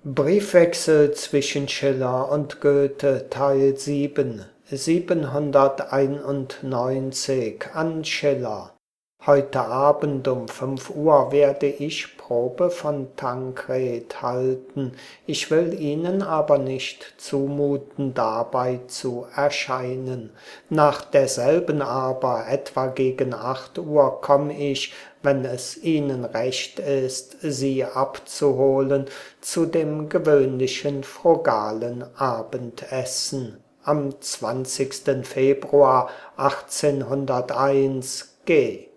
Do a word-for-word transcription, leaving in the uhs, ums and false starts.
Briefwechsel zwischen Schiller und Goethe Teil sieben siebenhunderteinundneunzig an Schiller. Heute Abend um fünf Uhr werde ich Probe von Tankred halten. Ich will Ihnen aber nicht zumuten, dabei zu erscheinen. Nach derselben aber, etwa gegen acht Uhr, komm ich, wenn es Ihnen recht ist, Sie abzuholen, zu dem gewöhnlichen frugalen Abendessen. Am zwanzigsten Februar achtzehnhunderteins G